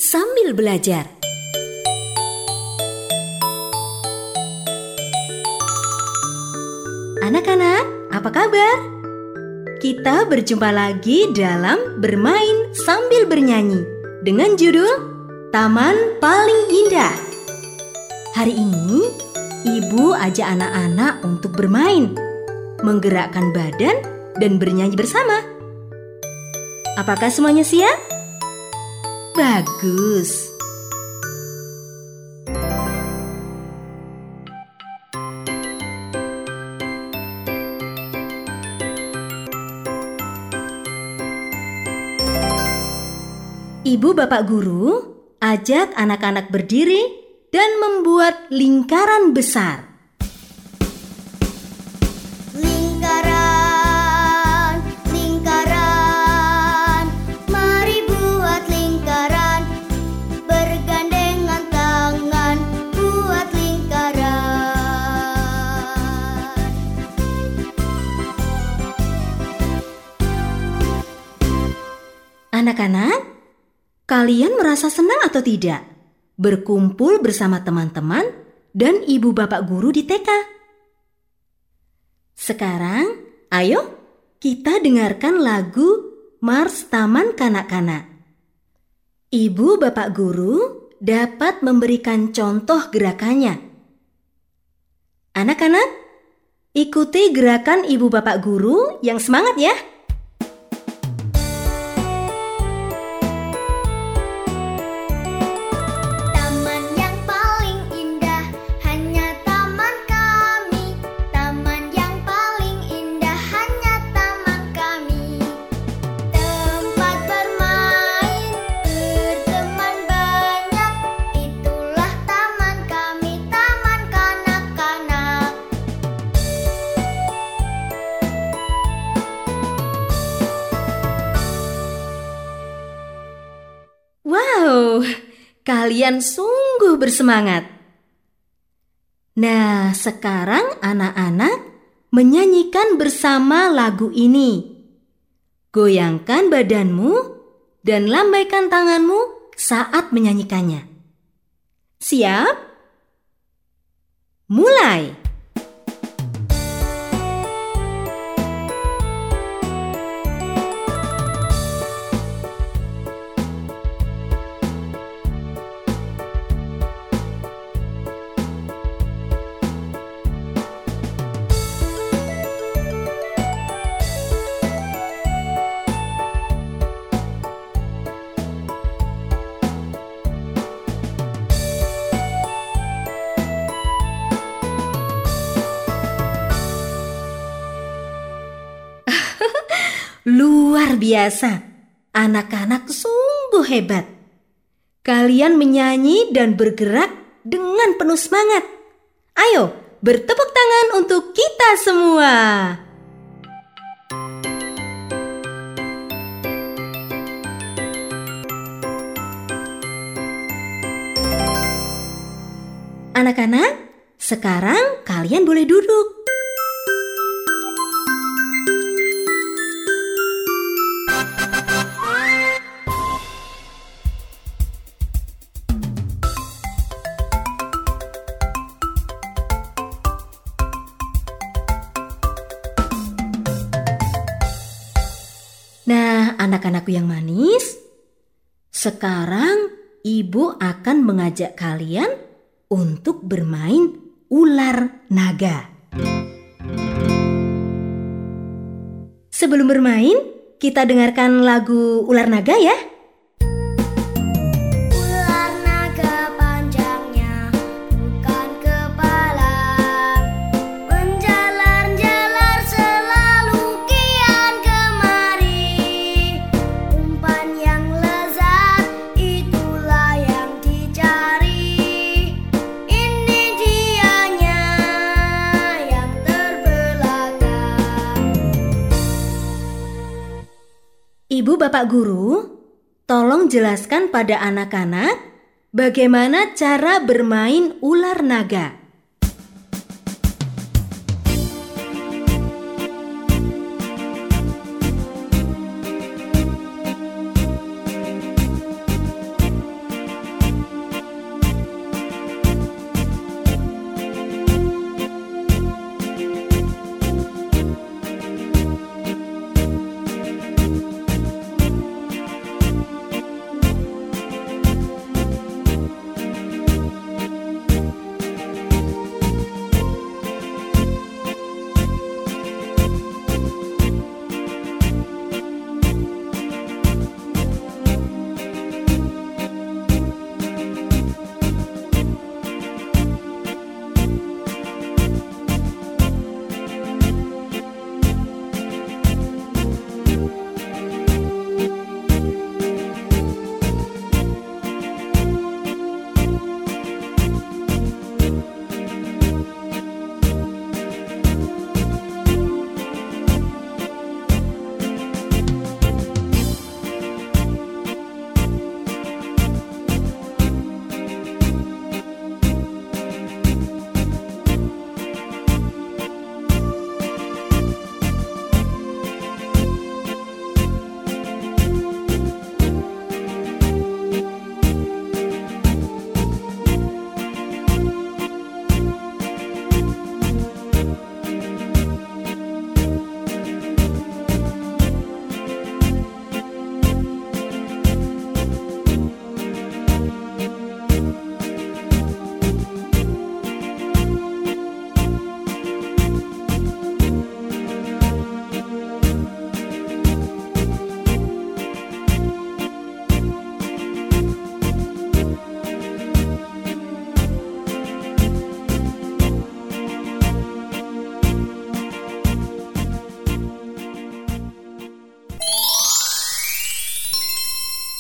sambil belajar. Anak-anak, apa kabar? Kita berjumpa lagi dalam Bermain Sambil Bernyanyi dengan judul Taman Paling Indah. Hari ini, Ibu ajak anak-anak untuk bermain, menggerakkan badan dan bernyanyi bersama. Apakah semuanya siap? Bagus. Ibu bapak guru ajak anak-anak berdiri dan membuat lingkaran besar. Lingkaran, lingkaran, mari buat lingkaran, bergandengan tangan buat lingkaran. Anak-anak, kalian merasa senang atau tidak berkumpul bersama teman-teman dan ibu bapak guru di TK? Sekarang, ayo kita dengarkan lagu Mars Taman Kanak-Kanak. Ibu bapak guru dapat memberikan contoh gerakannya. Anak-anak, ikuti gerakan ibu bapak guru yang semangat ya. Wow, kalian sungguh bersemangat. Nah, sekarang anak-anak menyanyikan bersama lagu ini. Goyangkan badanmu dan lambaikan tanganmu saat menyanyikannya. Siap? Mulai! Luar biasa, anak-anak sungguh hebat. Kalian menyanyi dan bergerak dengan penuh semangat. Ayo, bertepuk tangan untuk kita semua. Anak-anak, sekarang kalian boleh duduk. Nah, anak-anakku yang manis, sekarang Ibu akan mengajak kalian untuk bermain ular naga. Sebelum bermain, kita dengarkan lagu ular naga ya. Ular naga panjangnya bukan kepala, menjalar-jalar selalu kian kemari. Umpan yang lezat itulah yang dicari. Ini dianya yang terbelakang. Ibu bapak guru, tolong jelaskan pada anak-anak bagaimana cara bermain ular naga.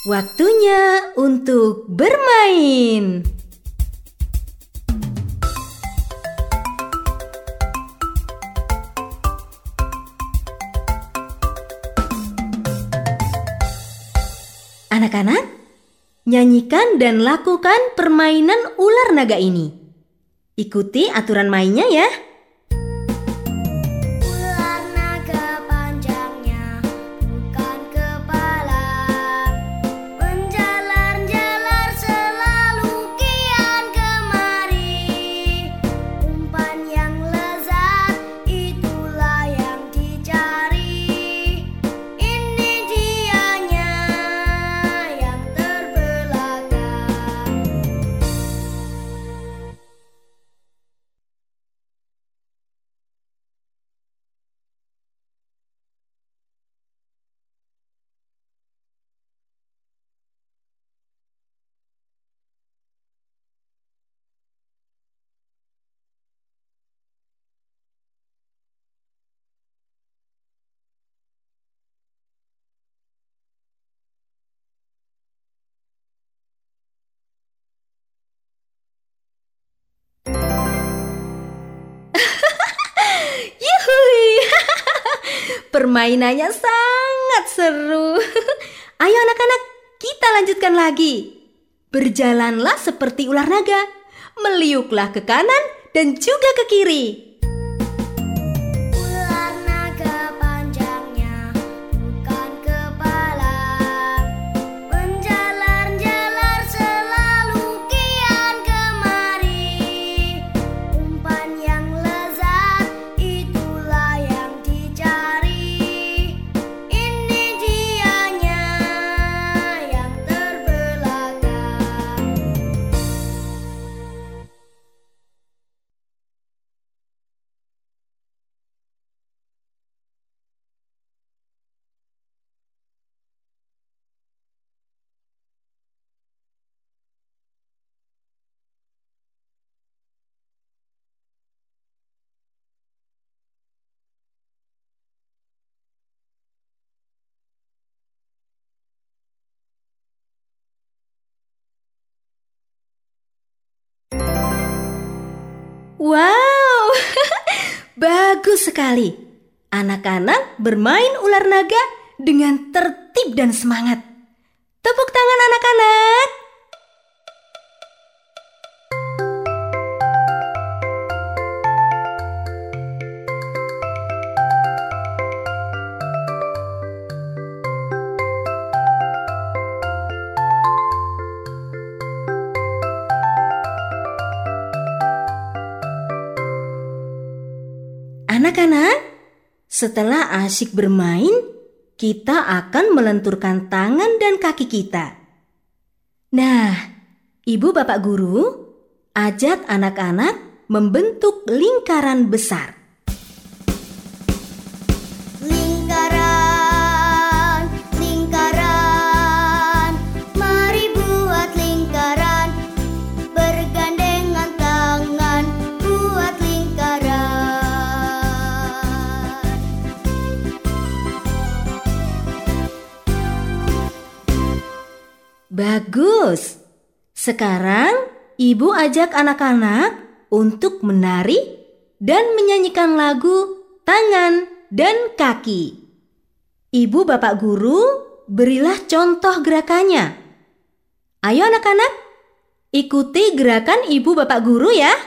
Waktunya untuk bermain. Anak-anak, nyanyikan dan lakukan permainan ular naga ini. Ikuti aturan mainnya ya. Ular naga panjangnya bukan kepala, menjalar-jalar selalu kian kemari. Umpan yang lezat itulah yang dicari. Ini dianya yang terbelakang. Yuhui! Permainannya sangat seru. Ayo anak-anak, kita lanjutkan lagi. Berjalanlah seperti ular naga. Meliuklah ke kanan dan juga ke kiri. Ular naga panjangnya bukan kepala, menjalar-jalar selalu kian kemari. Umpan yang lezat itulah yang dicari. Ini dianya yang terbelakang. Wow, bagus sekali. Anak-anak bermain ular naga dengan tertib dan semangat. Tepuk tangan anak-anak. Anak-anak, setelah asyik bermain, kita akan melenturkan tangan dan kaki kita. Nah, Ibu Bapak Guru, ajak anak-anak membentuk lingkaran besar. Lingkaran, lingkaran, mari buat lingkaran, bergandengan tangan buat lingkaran. Bagus. Sekarang Ibu ajak anak-anak untuk menari dan menyanyikan lagu Tangan dan Kaki. Ibu Bapak Guru, berilah contoh gerakannya. Ayo anak-anak, ikuti gerakan Ibu Bapak Guru ya.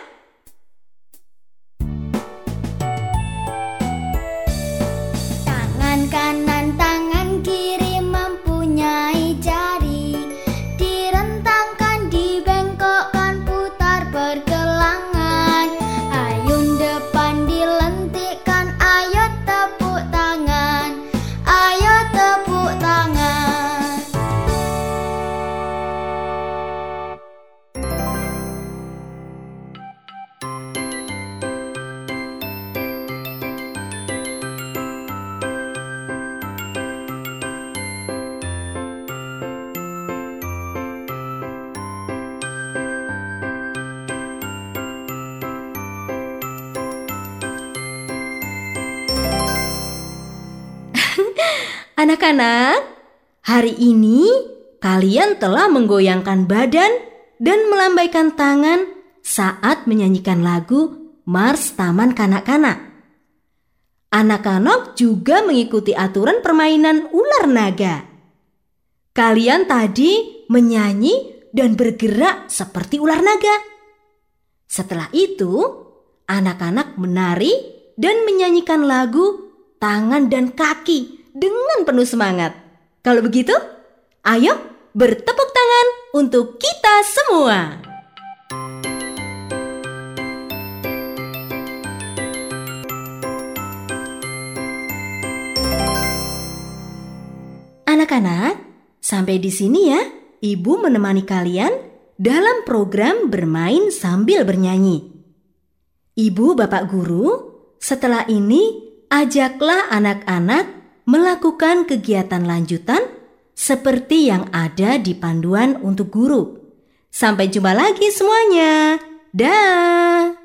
Tangan kanan, tangan kiri mempunyai jari, direntangkan, dibengkokkan, putar pergelangan. Ayun depan dilentikkan, ayo tepuk tangan, ayo tepuk tangan. Anak-anak, hari ini kalian telah menggoyangkan badan dan melambaikan tangan saat menyanyikan lagu Mars Taman Kanak-kanak. Anak-anak juga mengikuti aturan permainan ular naga. Kalian tadi menyanyi dan bergerak seperti ular naga. Setelah itu, anak-anak menari dan menyanyikan lagu tangan dan kaki dengan penuh semangat. Kalau begitu, ayo bertepuk tangan untuk kita semua. Anak-anak, sampai di sini ya, Ibu menemani kalian dalam program bermain sambil bernyanyi. Ibu, Bapak Guru, setelah ini ajaklah anak-anak melakukan kegiatan lanjutan seperti yang ada di panduan untuk guru. Sampai jumpa lagi semuanya. Dah.